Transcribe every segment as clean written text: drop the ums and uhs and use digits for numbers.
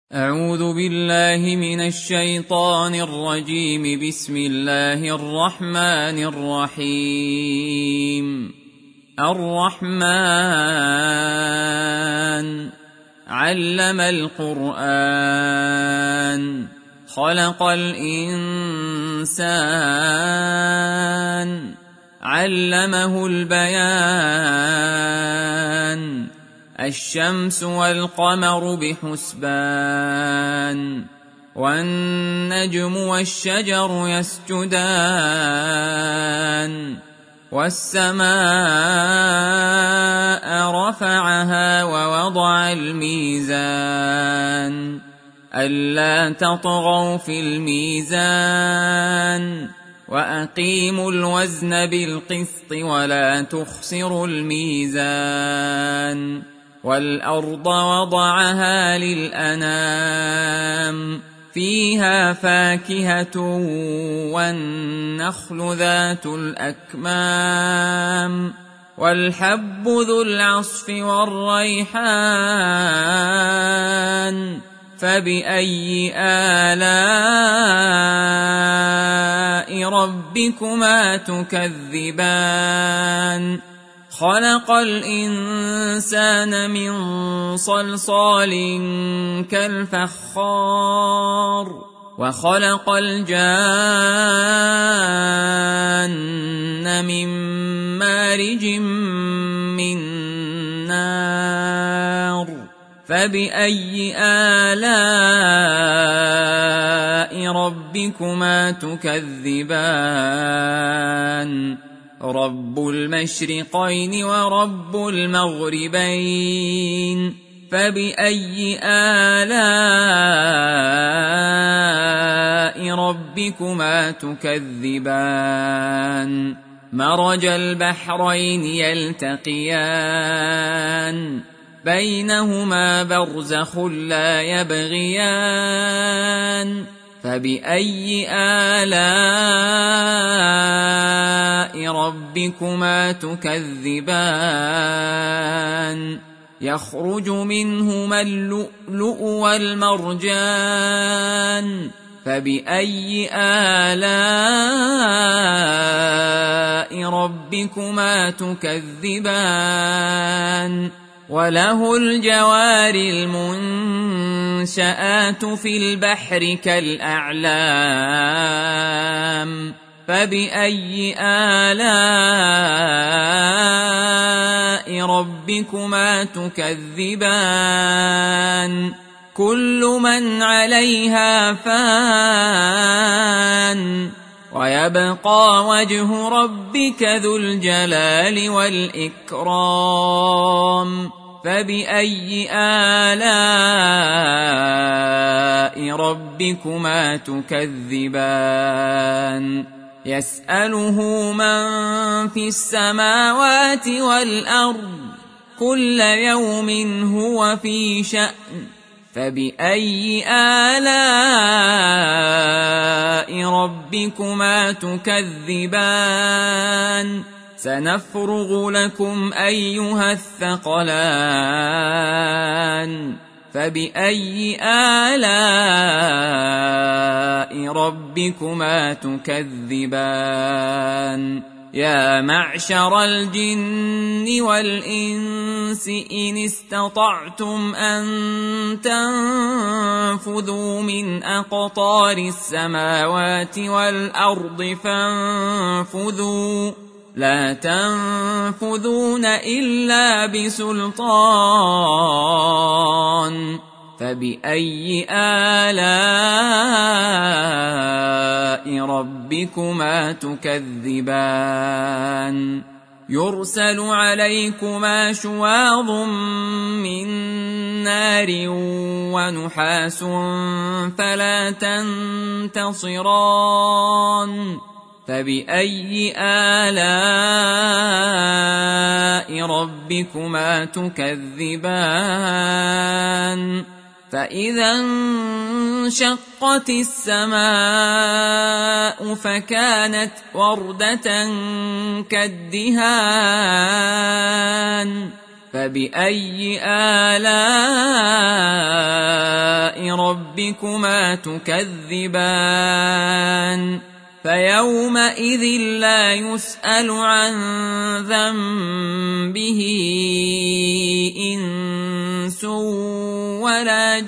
أعوذ بالله من الشيطان الرجيم. بسم الله الرحمن الرحيم. الرحمن علم القرآن خلق الإنسان علمه البيان الشمس والقمر بحسبان والنجم والشجر يسجدان والسماء رفعها ووضع الميزان ألا تطغوا في الميزان وأقيموا الوزن بالقسط ولا تخسروا الميزان والأرض وضعها للأنام فيها فاكهة والنخل ذات الأكمام والحب ذو العصف والريحان فبأي آلاء ربكما تكذبان خلق الإنسان من صلصال كالفخار وخلق الجان من مارج من نار فبأي آلاء ربكما تكذبان رب المشرقين ورب المغربين فبأي آلاء ربكما تكذبان مرج البحرين يلتقيان بينهما برزخ لا يبغيان فبأي آلاء ربكما تكذبان يخرج منهما اللؤلؤ والمرجان فبأي آلاء ربكما تكذبان وله الجوار المنشآت في البحر كالأعلام فبأي آلاء ربكما تكذبان كل من عليها فان ويبقى وجه ربك ذو الجلال والإكرام فبأي آلاء ربكما تكذبان يسأله من في السماوات والأرض كل يوم هو في شأن فبأي آلاء ربكما تكذبان سنفرغ لكم أيها الثقلان فبأي آلاء ربكما تكذبان يا معشر الجن والإنس إن استطعتم أن تنفذوا من أقطار السماوات والأرض فانفذوا لا تنفذون إلا بسلطان فبأي آلاء ربكما تكذبان يرسل عليكما شواظ من نار ونحاس فلا تنتصران فبأي آلاء ربكما تكذبان فإذا انشقت السماء فكانت وردة كالدهان فبأي آلاء ربكما تكذبان فيومئذ لا يسأل عن ذنبه إنس ولا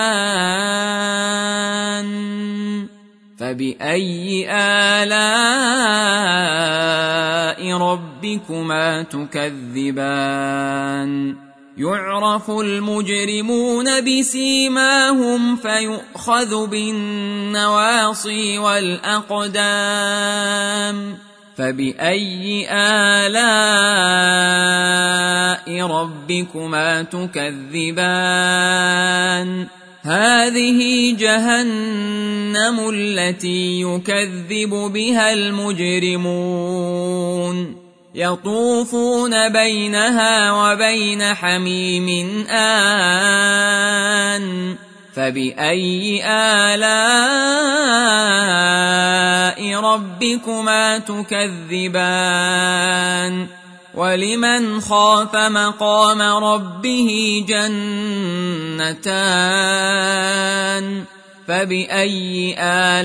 جان فبأي آلاء ربكما تكذبان يعرف المجرمون بسيماهم فيؤخذ بالنواصي والأقدام فبأي آلاء ربكما تكذبان هذه جهنم التي يكذب بها المجرمون يطوفون بينها وبين حميم آن فبأي آلاء ربكما تكذبان ولمن خاف مقام ربه جنتان فبأي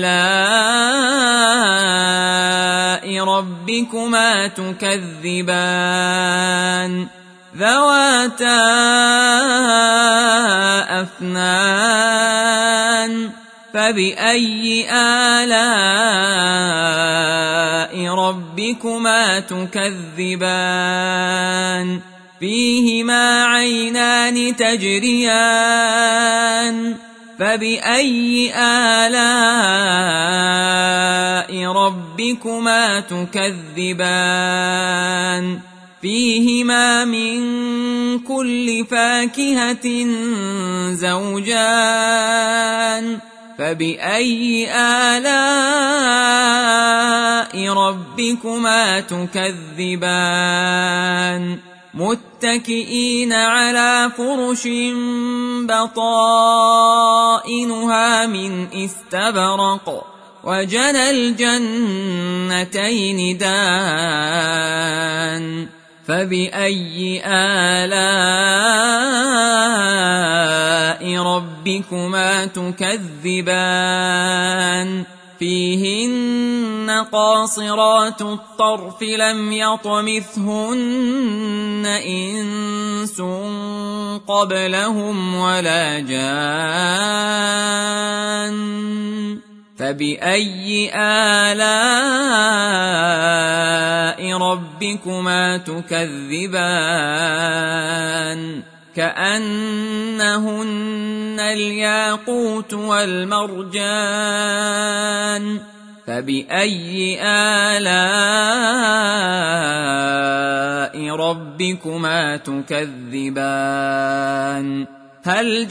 آلاء ربكما تكذبان ذواتا أفنان فبأي آلاء ربكما تكذبان فيهما عينان تجريان فبأي آلاء ربكما تكذبان فيهما من كل فاكهة زوجان فبأي آلاء ربكما تكذبان متكئين على فرش بطائنها من استبرق وجنى الجنتين دان فبأي آلاء ربكما تكذبان فيهن قاصرات الطرف لم يطمثهن إنس قبلهم ولا جان فبأي آلاء ربكما تكذبان كأنهن الياقوت والمرجان فبأي آلاء ربكما تكذبان هل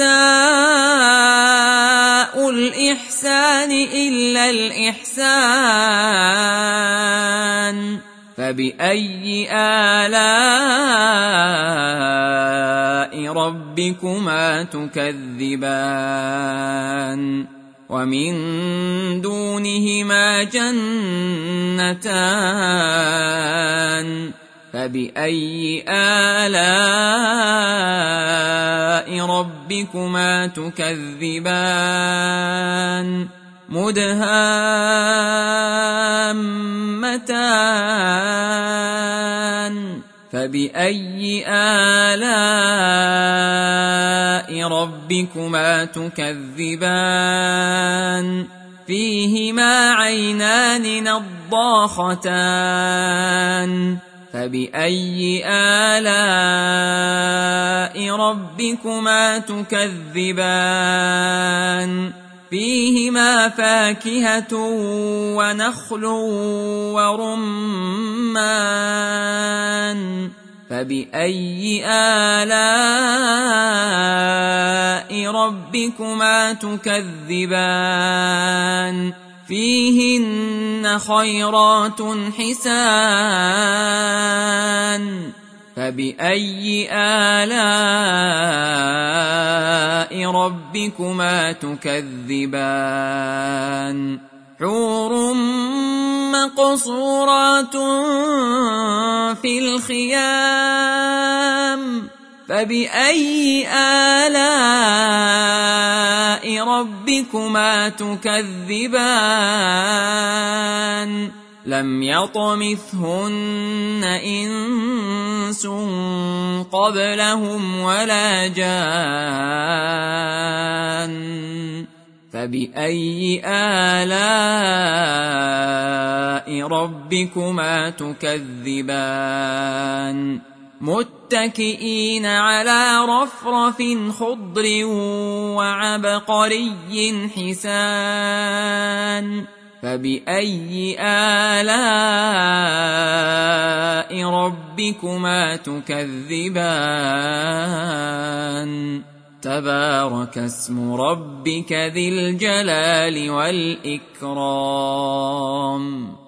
جزاء الإحسان إلا الإحسان فبأي آلاء ربكما تكذبان ومن دونهما جنتان فبأي آلاء ربكما تكذبان مدهامتان فبأي آلاء ربكما تكذبان فيهما عينان نضاختان فبأي آلاء ربكما تكذبان فيهما فاكهة ونخل ورمان فبأي آلاء ربكما تكذبان فيهن خيرات حسان فبأي آلاء ربكما تكذبان حور مقصورات في الخيام فبأي آلاء ربكما تكذبان لم يطمثهن إنس قبلهم ولا جان فبأي آلاء ربكما تكذبان متكئين على رفرف خضر وعبقري حسان فبأي آلاء ربكما تكذبان تبارك اسم ربك ذي الجلال والإكرام